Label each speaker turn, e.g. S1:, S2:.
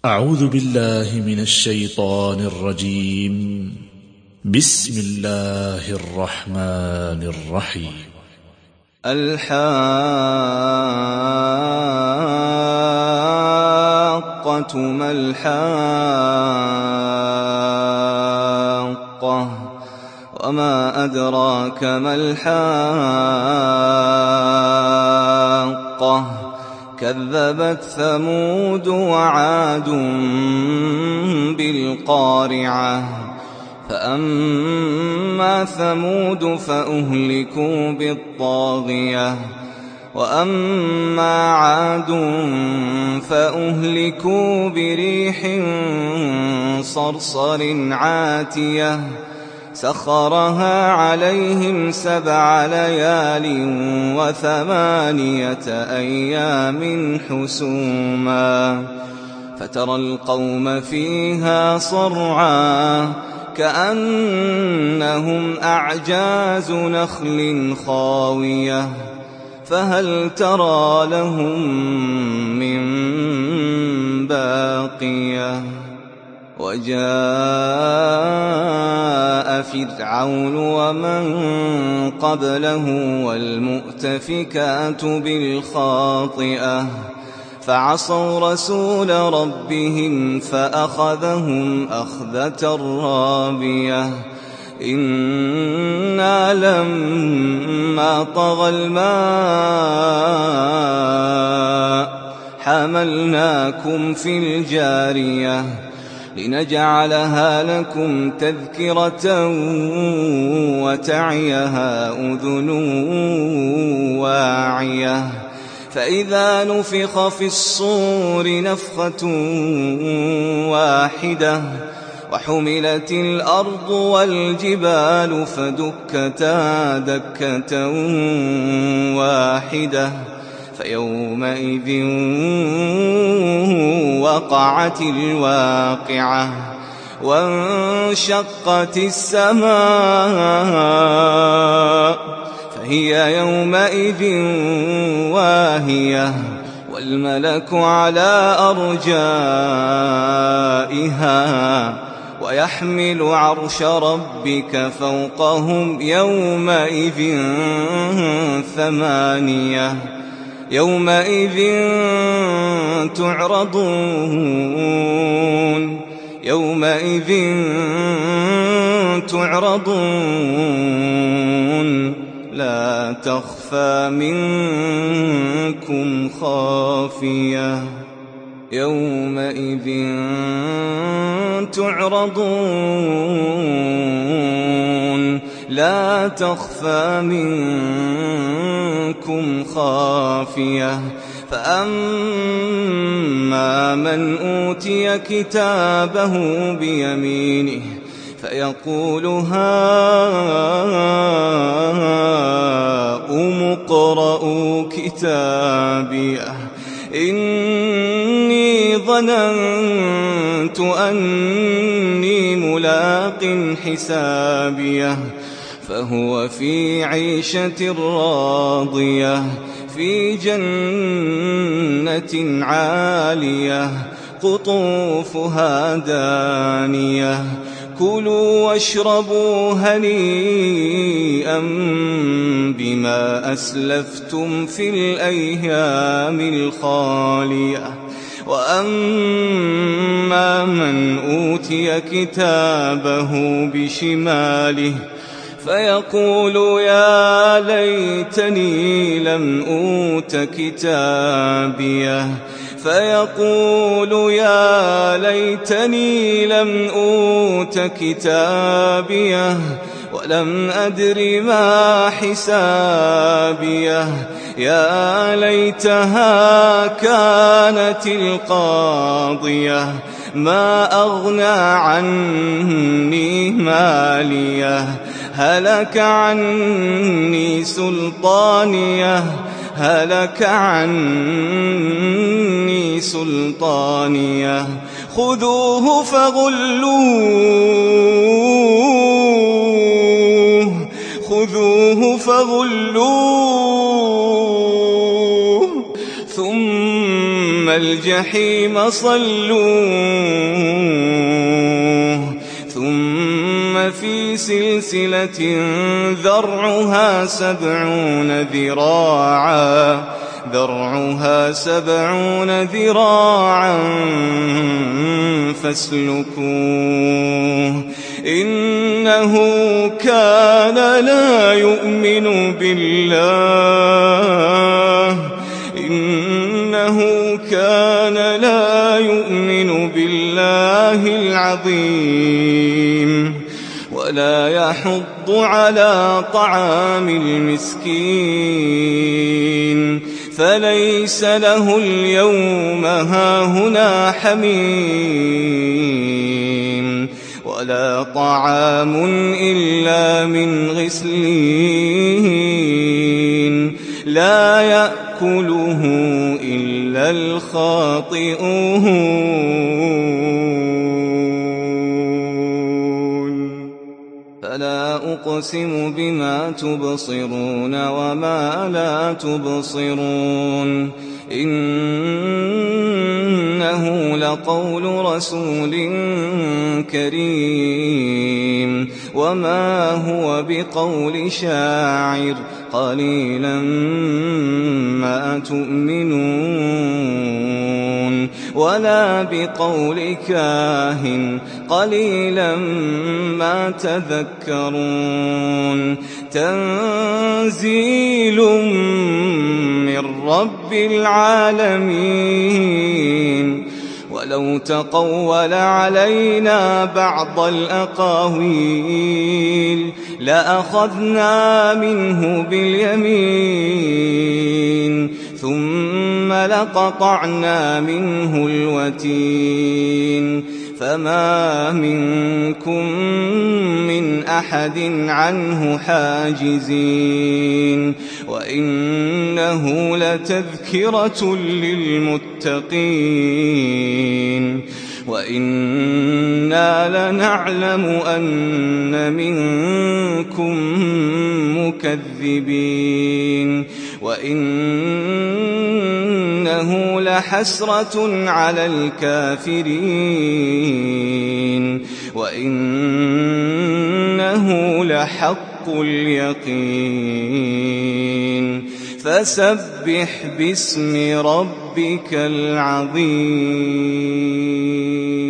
S1: أعوذ بالله من الشيطان الرجيم. بسم الله الرحمن الرحيم.
S2: الحاقة ما الحاقة وما أدراك ما الحاقة كذبت ثمود وعاد بالقارعة فأما ثمود فأهلكوا بالطاغية وأما عاد فأهلكوا بريح صرصر عاتية سخرها عليهم 7 ليال و8 أيام حسوما فترى القوم فيها صرعا كأنهم أعجاز نخل خاوية فهل ترى لهم من باقية وجاء فرعون ومن قبله والمؤتفكات بالخاطئة فعصوا رسول ربهم فأخذهم أخذة رابية إنا لما طغى الماء حملناكم في الجارية لنجعلها لكم تذكرة وتعيها أذن واعية فإذا نفخ في الصور نفخة واحدة وحملت الأرض والجبال فدكتا دكة واحدة فيومئذ وقعت الواقعة وانشقت السماء فهي يومئذ واهية والملك على أرجائها ويحمل عرش ربك فوقهم يومئذ 8 يومئذ تعرضون لا تخفى منكم خافية يومئذ تعرضون لا تخفى منكم خافية فأما من أوتي كتابه بيمينه فيقول هاؤم اقرءوا كتابيه إني ظننت أني ملاق حسابيه فهو في عيشة راضية في جنة عالية قطوفها دانية كلوا واشربوا هنيئا بما أسلفتم في الأيام الخالية وأما من أوتي كتابه بشماله فيقول يا ليتني لم أوت كتابيه فيقول يا ليتني لم أوت كتابيه ولم أدر ما حسابيه يا ليتها كانت القاضية ما أغنى عني ماليه هلك عني سلطانيه خذوه فغلوه ثم الجحيم صلوه ثم في سلسلة ذرعها 70 ذراعا فاسلكوه إنه كان لا يؤمن بالله العظيم ولا يحض على طعام المسكين فليس له اليوم هاهنا حميم ولا طعام إلا من غسلين لا يأكله إلا الخاطئون فلا أقسم بما تبصرون وما لا تبصرون إنه لقول رسول كريم وما هو بقول شاعر قليلا ما تؤمنون ولا بقول كاهن قليلا ما تذكرون تنزيل من رب العالمين ولو تقول علينا بعض الأقاويل لأخذنا منه باليمين ثم لقطعنا منه الوتين فما منكم من أحد عنه حاجزين وإنه لتذكرة للمتقين وإنا لنعلم أن منكم مكذبين وإنه لحسرة على الكافرين وإنه لحق اليقين فسبح باسم ربك العظيم